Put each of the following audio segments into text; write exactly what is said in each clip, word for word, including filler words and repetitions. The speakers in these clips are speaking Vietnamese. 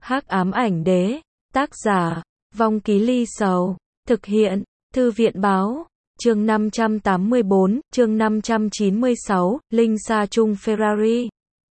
Hắc ám ảnh đế, tác giả, Vong Ký Ly Sầu, thực hiện, Thư viện báo, chương năm trăm tám mươi tư, chương năm trăm chín mươi sáu, Linh Sa Chung Ferrari.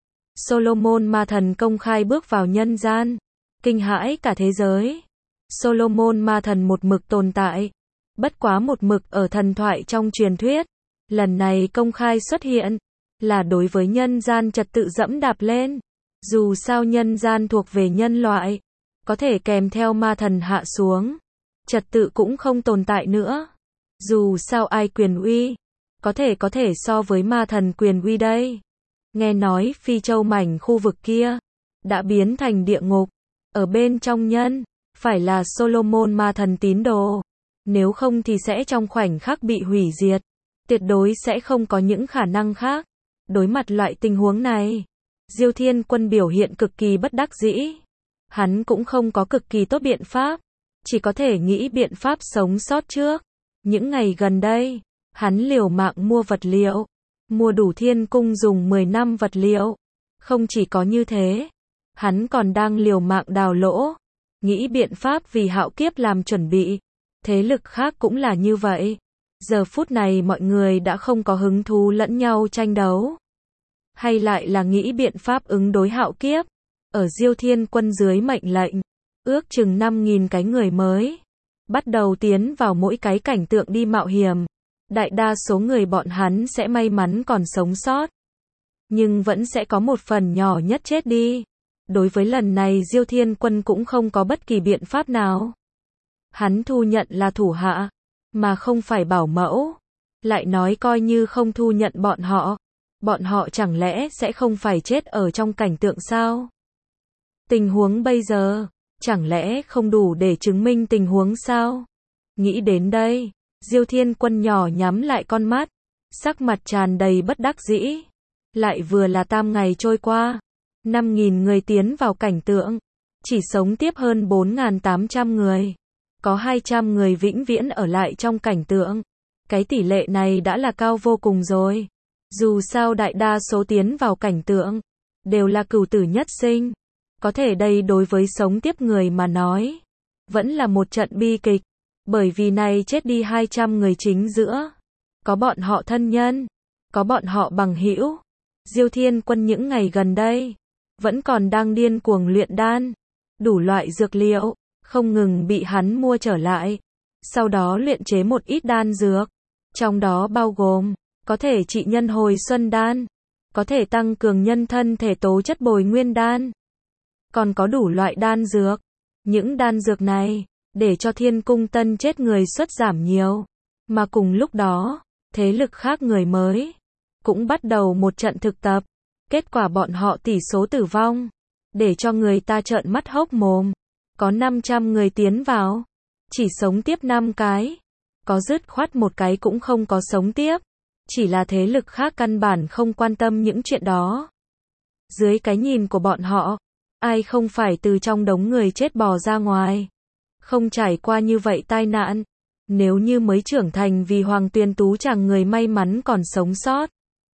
Solomon ma thần công khai bước vào nhân gian, kinh hãi cả thế giới. Solomon ma thần một mực tồn tại, bất quá một mực ở thần thoại trong truyền thuyết, lần này công khai xuất hiện, là đối với nhân gian trật tự dẫm đạp lên. Dù sao nhân gian thuộc về nhân loại, có thể kèm theo ma thần hạ xuống, trật tự cũng không tồn tại nữa. Dù sao ai quyền uy, có thể có thể so với ma thần quyền uy đây. Nghe nói Phi Châu mảnh khu vực kia, đã biến thành địa ngục, ở bên trong nhân, phải là Solomon ma thần tín đồ. Nếu không thì sẽ trong khoảnh khắc bị hủy diệt, tuyệt đối sẽ không có những khả năng khác. Đối mặt loại tình huống này, Diêu Thiên Quân biểu hiện cực kỳ bất đắc dĩ. Hắn cũng không có cực kỳ tốt biện pháp, chỉ có thể nghĩ biện pháp sống sót trước. Những ngày gần đây, hắn liều mạng mua vật liệu, mua đủ thiên cung dùng mười năm vật liệu. Không chỉ có như thế, hắn còn đang liều mạng đào lỗ, nghĩ biện pháp vì hạo kiếp làm chuẩn bị. Thế lực khác cũng là như vậy. Giờ phút này mọi người đã không có hứng thú lẫn nhau tranh đấu, hay lại là nghĩ biện pháp ứng đối hạo kiếp. Ở Diêu Thiên Quân dưới mệnh lệnh, ước chừng năm nghìn cái người mới bắt đầu tiến vào mỗi cái cảnh tượng đi mạo hiểm. Đại đa số người bọn hắn sẽ may mắn còn sống sót, nhưng vẫn sẽ có một phần nhỏ nhất chết đi. Đối với lần này Diêu Thiên Quân cũng không có bất kỳ biện pháp nào. Hắn thu nhận là thủ hạ, mà không phải bảo mẫu. Lại nói coi như không thu nhận bọn họ, bọn họ chẳng lẽ sẽ không phải chết ở trong cảnh tượng sao? Tình huống bây giờ, chẳng lẽ không đủ để chứng minh tình huống sao? Nghĩ đến đây, Diêu Thiên Quân nhỏ nhắm lại con mắt, sắc mặt tràn đầy bất đắc dĩ. Lại vừa là tam ngày trôi qua, năm nghìn người tiến vào cảnh tượng, chỉ sống tiếp hơn bốn nghìn tám trăm người. Có hai trăm người vĩnh viễn ở lại trong cảnh tượng. Cái tỷ lệ này đã là cao vô cùng rồi. Dù sao đại đa số tiến vào cảnh tượng đều là cửu tử nhất sinh. Có thể đây đối với sống tiếp người mà nói, vẫn là một trận bi kịch. Bởi vì này chết đi hai trăm người chính giữa, có bọn họ thân nhân, có bọn họ bằng hữu. Diêu Thiên Quân những ngày gần đây vẫn còn đang điên cuồng luyện đan, đủ loại dược liệu không ngừng bị hắn mua trở lại, sau đó luyện chế một ít đan dược, trong đó bao gồm có thể trị nhân hồi xuân đan, có thể tăng cường nhân thân thể tố chất bồi nguyên đan, còn có đủ loại đan dược. Những đan dược này để cho thiên cung tân chết người suất giảm nhiều, mà cùng lúc đó, thế lực khác người mới cũng bắt đầu một trận thực tập. Kết quả bọn họ tỷ số tử vong để cho người ta trợn mắt hốc mồm. Có năm trăm người tiến vào, chỉ sống tiếp năm cái, có dứt khoát một cái cũng không có sống tiếp. Chỉ là thế lực khác căn bản không quan tâm những chuyện đó. Dưới cái nhìn của bọn họ, ai không phải từ trong đống người chết bò ra ngoài, không trải qua như vậy tai nạn. Nếu như mới trưởng thành vì Hoàng Tuyền Tú chàng người may mắn còn sống sót.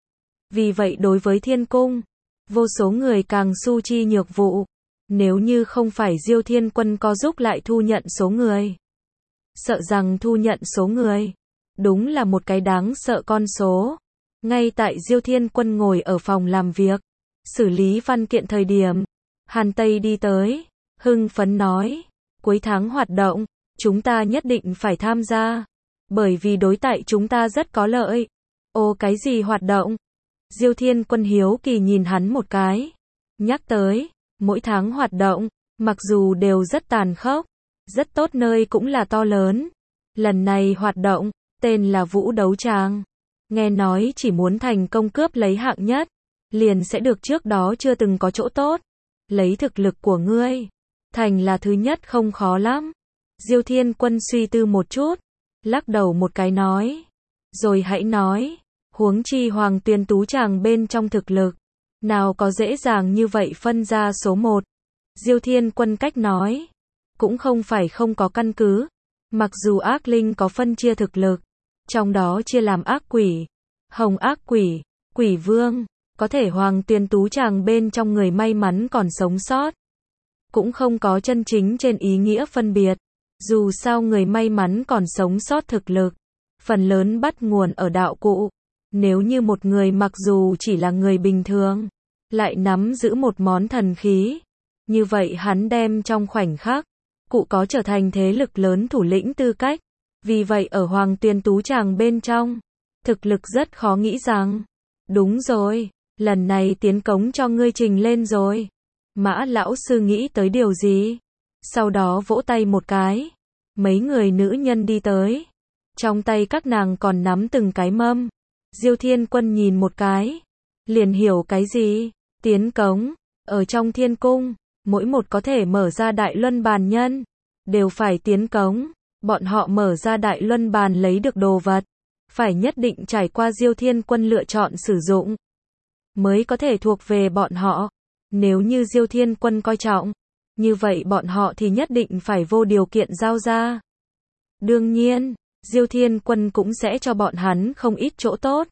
Vì vậy đối với thiên cung, vô số người càng su chi nhược vụ. Nếu như không phải Diêu Thiên Quân có giúp lại thu nhận số người, sợ rằng thu nhận số người đúng là một cái đáng sợ con số. Ngay tại Diêu Thiên Quân ngồi ở phòng làm việc, xử lý văn kiện thời điểm, Hàn Tây đi tới, hưng phấn nói, cuối tháng hoạt động, chúng ta nhất định phải tham gia, bởi vì đối tại chúng ta rất có lợi. Ô cái gì hoạt động? Diêu Thiên Quân hiếu kỳ nhìn hắn một cái, nhắc tới, mỗi tháng hoạt động, mặc dù đều rất tàn khốc, rất tốt nơi cũng là to lớn. Lần này hoạt động, tên là Vũ Đấu Tràng. Nghe nói chỉ muốn thành công cướp lấy hạng nhất, liền sẽ được trước đó chưa từng có chỗ tốt. Lấy thực lực của ngươi, thành là thứ nhất không khó lắm. Diêu Thiên Quân suy tư một chút, lắc đầu một cái nói, rồi hãy nói, huống chi Hoàng Tuyền Tú chàng bên trong thực lực, nào có dễ dàng như vậy phân ra số một. Diêu Thiên Quân cách nói, cũng không phải không có căn cứ. Mặc dù ác linh có phân chia thực lực, trong đó chia làm ác quỷ, hồng ác quỷ, quỷ vương, có thể Hoàng Tuyền Tú chàng bên trong người may mắn còn sống sót. cũng không có chân chính trên ý nghĩa phân biệt. Dù sao người may mắn còn sống sót thực lực, phần lớn bắt nguồn ở đạo cụ. Nếu như một người mặc dù chỉ là người bình thường, lại nắm giữ một món thần khí, như vậy hắn đem trong khoảnh khắc, cụ có trở thành thế lực lớn thủ lĩnh tư cách. Vì vậy ở Hoàng Tuyền Tú Tràng bên trong, thực lực rất khó nghĩ rằng, đúng rồi, lần này tiến cống cho ngươi trình lên rồi. Mã lão sư nghĩ tới điều gì? Sau đó vỗ tay một cái, mấy người nữ nhân đi tới. Trong tay các nàng còn nắm từng cái mâm. Diêu Thiên Quân nhìn một cái, liền hiểu cái gì? Tiến cống, ở trong thiên cung, mỗi một có thể mở ra đại luân bàn nhân, đều phải tiến cống. Bọn họ mở ra đại luân bàn lấy được đồ vật, phải nhất định trải qua Diêu Thiên Quân lựa chọn sử dụng, mới có thể thuộc về bọn họ. Nếu như Diêu Thiên Quân coi trọng, như vậy bọn họ thì nhất định phải vô điều kiện giao ra. Đương nhiên, Diêu Thiên Quân cũng sẽ cho bọn hắn không ít chỗ tốt.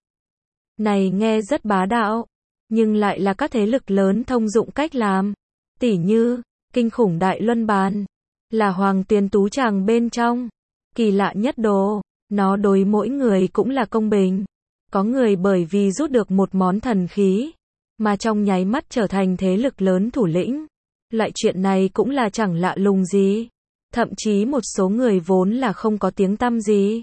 Này nghe rất bá đạo, nhưng lại là các thế lực lớn thông dụng cách làm. Tỉ như, kinh khủng đại luân bàn, là Hoàng Tuyền Tú Tràng bên trong, kỳ lạ nhất đồ, nó đối mỗi người cũng là công bình. Có người bởi vì rút được một món thần khí, mà trong nháy mắt trở thành thế lực lớn thủ lĩnh. Loại chuyện này cũng là chẳng lạ lùng gì. Thậm chí một số người vốn là không có tiếng tăm gì.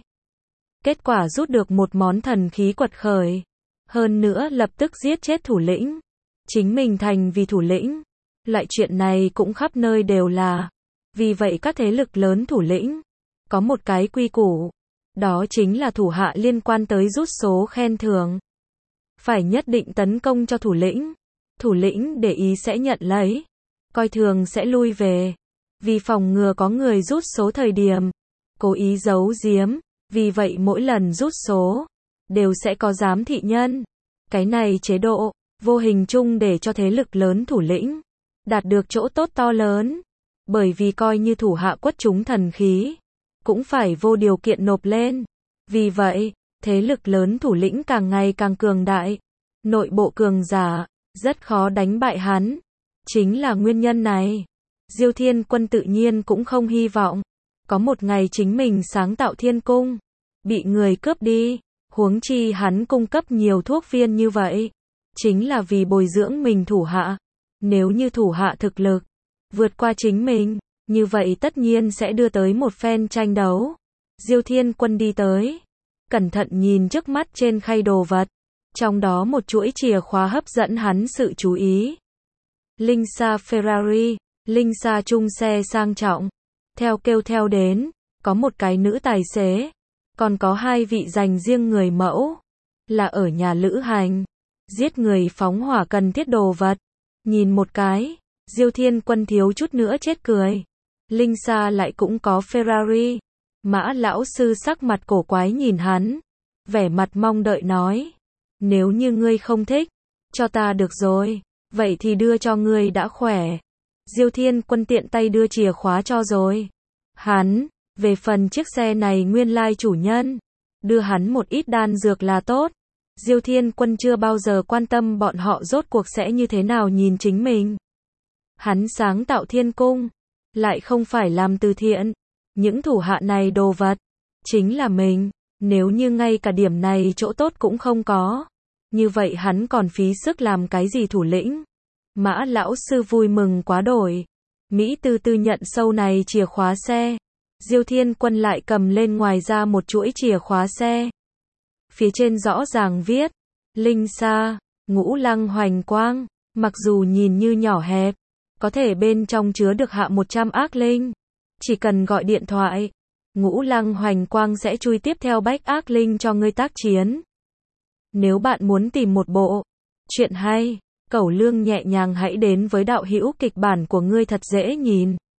Kết quả rút được một món thần khí quật khởi. Hơn nữa lập tức giết chết thủ lĩnh. Chính mình thành vì thủ lĩnh. Loại chuyện này cũng khắp nơi đều là. Vì vậy các thế lực lớn thủ lĩnh có một cái quy củ. Đó chính là thủ hạ liên quan tới rút số khen thưởng. Phải nhất định tấn công cho thủ lĩnh. Thủ lĩnh để ý sẽ nhận lấy. Coi thường sẽ lui về. Vì phòng ngừa có người rút số thời điểm cố ý giấu giếm. Vì vậy mỗi lần rút số đều sẽ có giám thị nhân. Cái này chế độ vô hình chung để cho thế lực lớn thủ lĩnh đạt được chỗ tốt to lớn. Bởi vì coi như thủ hạ quất trúng thần khí cũng phải vô điều kiện nộp lên. Vì vậy, thế lực lớn thủ lĩnh càng ngày càng cường đại. Nội bộ cường giả, rất khó đánh bại hắn. Chính là nguyên nhân này. Diêu Thiên Quân tự nhiên cũng không hy vọng có một ngày chính mình sáng tạo thiên cung bị người cướp đi. Huống chi hắn cung cấp nhiều thuốc viên như vậy, chính là vì bồi dưỡng mình thủ hạ. Nếu như thủ hạ thực lực vượt qua chính mình, như vậy tất nhiên sẽ đưa tới một phen tranh đấu. Diêu Thiên Quân đi tới, cẩn thận nhìn trước mắt trên khay đồ vật, trong đó một chuỗi chìa khóa hấp dẫn hắn sự chú ý. Linh xa Ferrari, linh xa chung xe sang trọng. Theo kêu theo đến, có một cái nữ tài xế, còn có hai vị dành riêng người mẫu, là ở nhà lữ hành, giết người phóng hỏa cần thiết đồ vật. Nhìn một cái, Diêu Thiên Quân thiếu chút nữa chết cười. Linh xa lại cũng có Ferrari. Mã lão sư sắc mặt cổ quái nhìn hắn, vẻ mặt mong đợi nói, nếu như ngươi không thích, cho ta được rồi, vậy thì đưa cho ngươi đã khỏe. Diêu Thiên Quân tiện tay đưa chìa khóa cho rồi. Hắn, về phần chiếc xe này nguyên lai chủ nhân, đưa hắn một ít đan dược là tốt. Diêu Thiên Quân chưa bao giờ quan tâm bọn họ rốt cuộc sẽ như thế nào nhìn chính mình. Hắn sáng tạo thiên cung, lại không phải làm từ thiện. Những thủ hạ này đồ vật, chính là mình. Nếu như ngay cả điểm này chỗ tốt cũng không có, như vậy hắn còn phí sức làm cái gì thủ lĩnh. Mã lão sư vui mừng quá đổi. Mỹ tư tư nhận sâu này chìa khóa xe. Diêu Thiên Quân lại cầm lên ngoài ra một chuỗi chìa khóa xe. Phía trên rõ ràng viết, Linh xa, ngũ lăng hoành quang. Mặc dù nhìn như nhỏ hẹp, có thể bên trong chứa được hạ một trăm ác linh. Chỉ cần gọi điện thoại, ngũ lăng hoành quang sẽ chui tiếp theo bách ác linh cho ngươi tác chiến. Nếu bạn muốn tìm một bộ chuyện hay, cẩu lương nhẹ nhàng hãy đến với đạo hữu kịch bản của ngươi thật dễ nhìn.